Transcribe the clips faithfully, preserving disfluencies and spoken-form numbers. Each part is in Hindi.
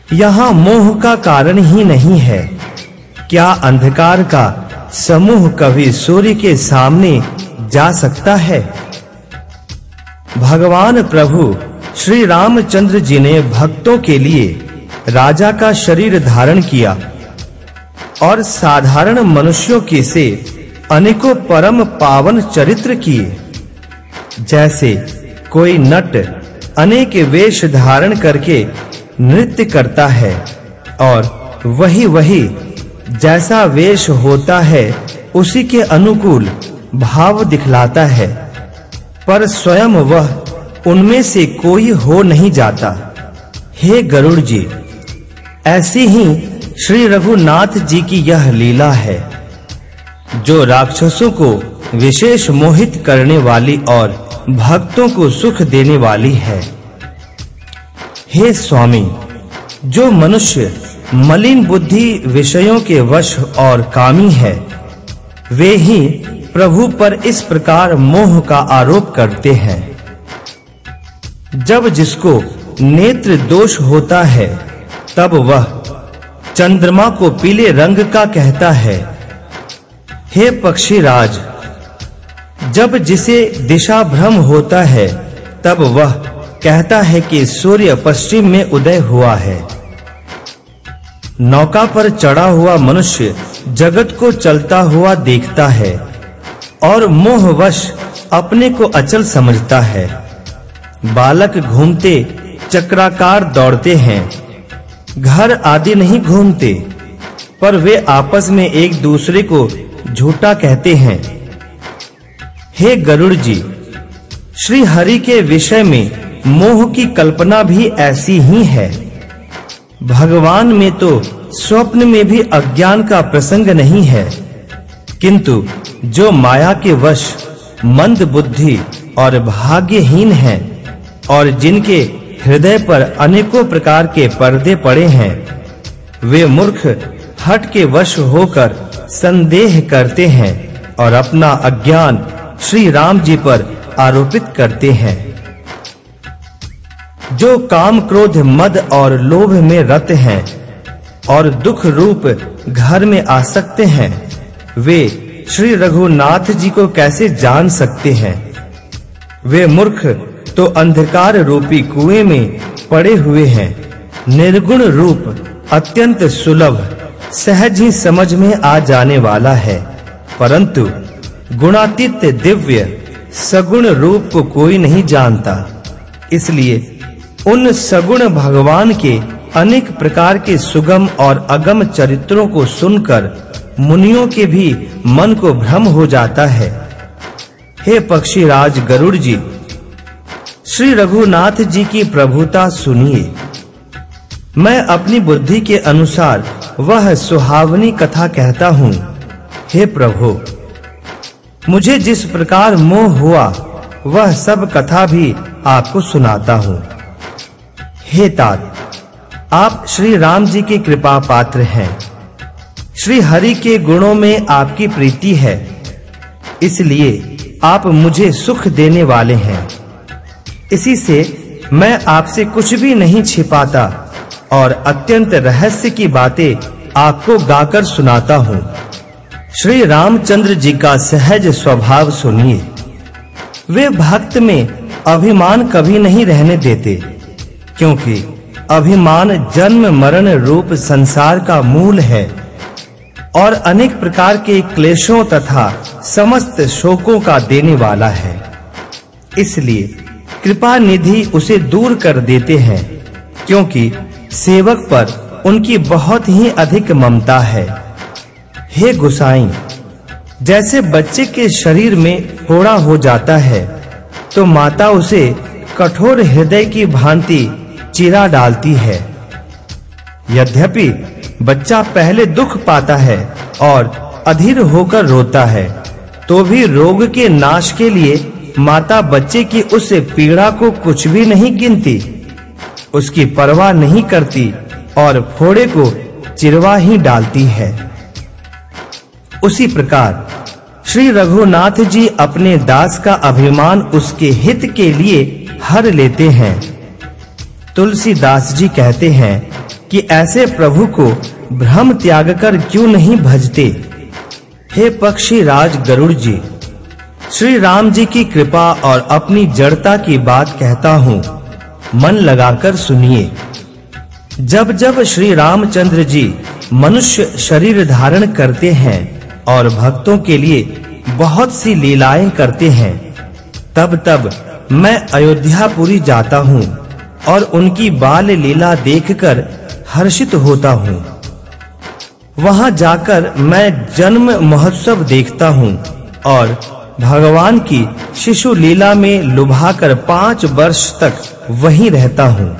यहाँ मोह का कारण ही नहीं है। क्या अंधकार का समूह कभी सूर्य के सामने जा सकता है? भगवान प्रभु श्री रामचंद्र जी ने भक्तों के लिए राजा का शरीर धारण किया और साधारण मनुष्यों के से अनेकों परम पावन चरित्र किए। जैसे कोई नट अनेक वेश धारण करके नृत्य करता है और वही वही जैसा वेश होता है उसी के अनुकूल भाव दिखलाता है, पर स्वयं वह उनमें से कोई हो नहीं जाता। हे गरुड़ जी, ऐसी ही श्री रघुनाथ जी की यह लीला है जो राक्षसों को विशेष मोहित करने वाली और भक्तों को सुख देने वाली है। हे स्वामी, जो मनुष्य मलिन बुद्धि विषयों के वश और कामी है, वे ही प्रभु पर इस प्रकार मोह का आरोप करते हैं। जब जिसको नेत्र दोष होता है, तब वह चंद्रमा को पीले रंग का कहता है। हे पक्षीराज, जब जिसे दिशा भ्रम होता है, तब वह कहता है कि सूर्य पश्चिम में उदय हुआ है। नौका पर चढ़ा हुआ मनुष्य जगत को चलता हुआ देखता है और मोहवश अपने को अचल समझता है। बालक घूमते चक्राकार दौड़ते हैं, घर आदि नहीं घूमते, पर वे आपस में एक दूसरे को झूठा कहते हैं। हे गरुड़ जी, श्री हरि के विषय में मोह की कल्पना भी ऐसी ही है। भगवान में तो स्वप्न में भी अज्ञान का प्रसंग नहीं है, किंतु जो माया के वश मंद बुद्धि और भाग्यहीन हैं और जिनके हृदय पर अनेकों प्रकार के पर्दे पड़े हैं, वे मूर्ख हठ के वश होकर संदेह करते हैं और अपना अज्ञान श्री राम जी पर आरोपित करते हैं। जो काम क्रोध मद और लोभ में रत हैं और दुख रूप घर में आसक्त हैं, वे श्री रघुनाथ जी को कैसे जान सकते हैं? वे मूर्ख तो अंधकार रूपी कुएं में पड़े हुए हैं। निर्गुण रूप अत्यंत सुलभ सहज ही समझ में आ जाने वाला है, परंतु गुणातीत दिव्य सगुण रूप को कोई नहीं जानता। इसलिए उन सगुण भगवान के अनेक प्रकार के सुगम और अगम चरित्रों को सुनकर मुनियों के भी मन को भ्रम हो जाता है। हे पक्षीराज गरुड़ जी, श्री रघुनाथ जी की प्रभुता सुनिए। मैं अपनी बुद्धि के अनुसार वह सुहावनी कथा कहता हूँ। हे प्रभु, मुझे जिस प्रकार मोह हुआ, वह सब कथा भी आपको सुनाता हूँ। हे तात, आप श्री राम जी के कृपा पात्र हैं। श्री हरि के गुणों में आपकी प्रीति है, इसलिए आप मुझे सुख देने वाले हैं। इसी से मैं आपसे कुछ भी नहीं छिपाता और अत्यंत रहस्य की बातें आपको गाकर सुनाता हूँ। श्री रामचंद्र जी का सहज स्वभाव सुनिए। वे भक्त में अभिमान कभी नहीं रहने देते, क्योंकि अभिमान जन्म मरण रूप संसार का मूल है और अनेक प्रकार के क्लेशों तथा समस्त शोकों का देने वाला है। इसलिए कृपा निधि उसे दूर कर देते हैं, क्योंकि सेवक पर उनकी बहुत ही अधिक ममता है। हे गोसाई, जैसे बच्चे के शरीर में फोड़ा हो जाता है, तो माता उसे कठोर हृदय की भांति चीरा डालती है। यद्यपि बच्चा पहले दुख पाता है और अधीर होकर रोता है, तो भी रोग के नाश के लिए माता बच्चे की उस पीड़ा को कुछ भी नहीं गिनती, उसकी परवाह नहीं करती और फोड़े को चिरवा ही डालती है। उसी प्रकार श्री रघुनाथ जी अपने दास का अभिमान उसके हित के लिए हर लेते हैं। तुलसीदास जी कहते हैं, कि ऐसे प्रभु को भ्रम त्याग कर क्यों नहीं भजते। हे पक्षी राज गरुड़ जी, श्री राम जी की कृपा और अपनी जड़ता की बात कहता हूँ, मन लगाकर सुनिए। जब जब श्री रामचंद्र जी मनुष्य शरीर धारण करते हैं और भक्तों के लिए बहुत सी लीलाएं करते हैं, तब तब मैं अयोध्यापुरी जाता हूँ और उनकी बाल लीला देखकर हर्षित होता हूँ। वहां जाकर मैं जन्म महोत्सव देखता हूँ और भगवान की शिशु लीला में लुभाकर पांच वर्ष तक वहीं रहता हूँ।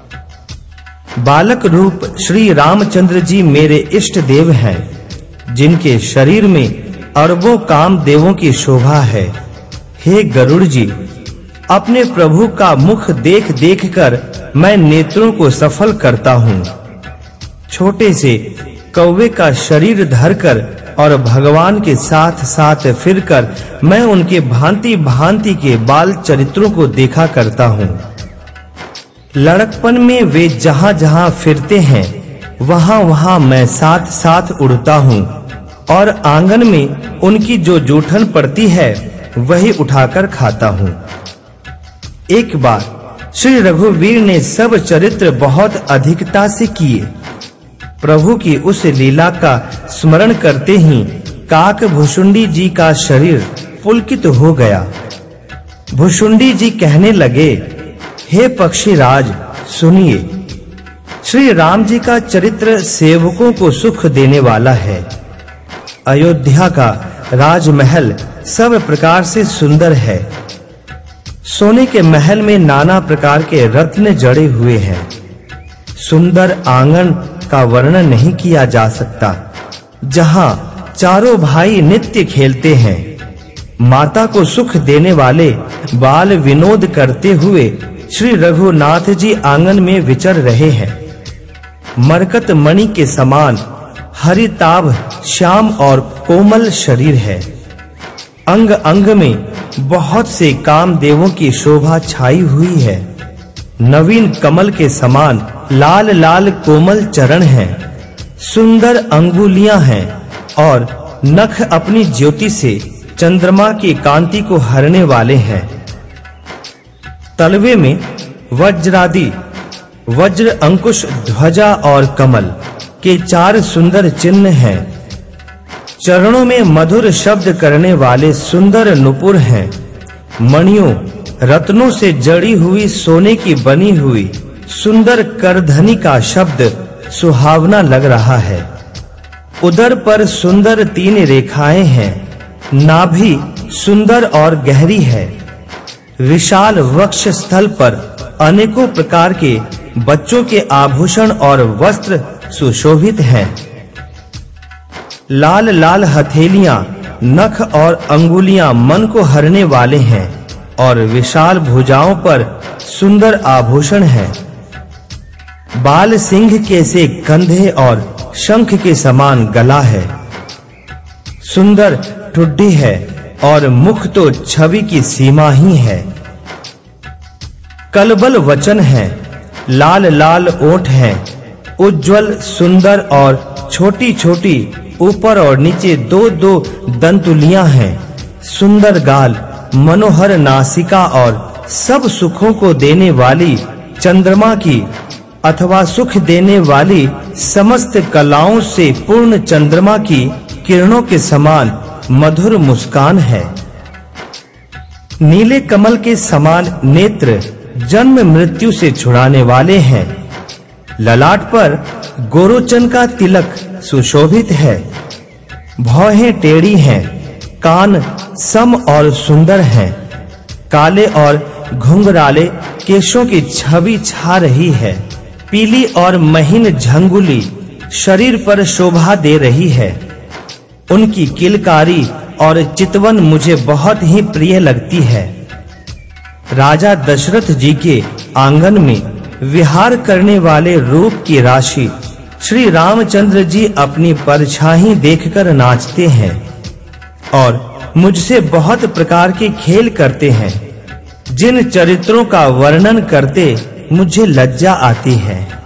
बालक रूप श्री रामचंद्र जी मेरे इष्ट देव हैं, जिनके शरीर में अरबों काम देवों की शोभा है। हे गरुड़ जी, अपने प्रभु का मुख देख देखकर मैं नेत्रों को सफल करता हूँ। छोटे से कौवे का शरीर धरकर और भगवान के साथ साथ फिरकर मैं उनके भांति भांति के बाल चरित्रों को देखा करता हूँ। लड़कपन में वे जहां-जहां फिरते हैं, वहां-वहां मैं साथ-साथ उड़ता हूँ और आंगन में उनकी जो जूठन पड़ती है वही उठाकर खाता हूँ। एक बार श्री रघुवीर ने सब चरित्र बहुत अधिकता से किए। प्रभु की उस लीला का स्मरण करते ही काक भुशुंडी जी का शरीर पुलकित हो गया। भुशुंडी जी कहने लगे, हे पक्षीराज सुनिए, श्री राम जी का चरित्र सेवकों को सुख देने वाला है। अयोध्या का राजमहल सब प्रकार से सुंदर है। सोने के महल में नाना प्रकार के रत्न जड़े हुए हैं। सुंदर आंगन का वर्णन नहीं किया जा सकता, जहां चारों भाई नित्य खेलते हैं। माता को सुख देने वाले बाल विनोद करते हुए श्री रघुनाथ जी आंगन में विचर रहे हैं। मरकत मणि के समान हरिताभ श्याम और कोमल शरीर है। अंग अंग में बहुत से कामदेवों की शोभा छाई हुई है। नवीन कमल के समान लाल लाल कोमल चरण हैं। सुंदर अंगुलियां हैं और नख अपनी ज्योति से चंद्रमा की कांति को हरने वाले हैं। तलवे में वज्रादि वज्र अंकुश ध्वजा और कमल के चार सुंदर चिन्ह हैं। चरणों में मधुर शब्द करने वाले सुंदर नुपुर हैं। मणियों रत्नों से जड़ी हुई सोने की बनी हुई सुंदर करधनी का शब्द सुहावना लग रहा है। उदर पर सुंदर तीन रेखाएं हैं। नाभि सुंदर और गहरी है। विशाल वक्ष स्थल पर अनेकों प्रकार के बच्चों के आभूषण और वस्त्र सुशोभित हैं। लाल लाल हथेलियां, नख और अंगुलियां मन को हरने वाले हैं और विशाल भुजाओं पर सुंदर आभूषण हैं। बाल सिंह के से कंधे और शंख के समान गला है। सुंदर ठुड्डी है और मुख तो छवि की सीमा ही है। कलबल वचन है। लाल लाल ओठ हैं। उज्जवल सुंदर और छोटी-छोटी ऊपर और नीचे दो दो दंतुलियां हैं। सुंदर गाल, मनोहर नासिका और सब सुखों को देने वाली चंद्रमा की अथवा सुख देने वाली समस्त कलाओं से पूर्ण चंद्रमा की किरणों के समान मधुर मुस्कान है। नीले कमल के समान नेत्र जन्म मृत्यु से छुड़ाने वाले हैं। ललाट पर गोरोचन का तिलक सुशोभित है। भौहें टेढ़ी हैं। कान सम और सुंदर हैं। काले और घुंघराले केशों की छवि छा रही है। पीली और महीन झंगुली शरीर पर शोभा दे रही है। उनकी किलकारी और चितवन मुझे बहुत ही प्रिय लगती है। राजा दशरथ जी के आंगन में विहार करने वाले रूप की राशि श्री रामचंद्र जी अपनी परछाई देखकर नाचते हैं और मुझसे बहुत प्रकार के खेल करते हैं, जिन चरित्रों का वर्णन करते मुझे लज्जा आती है।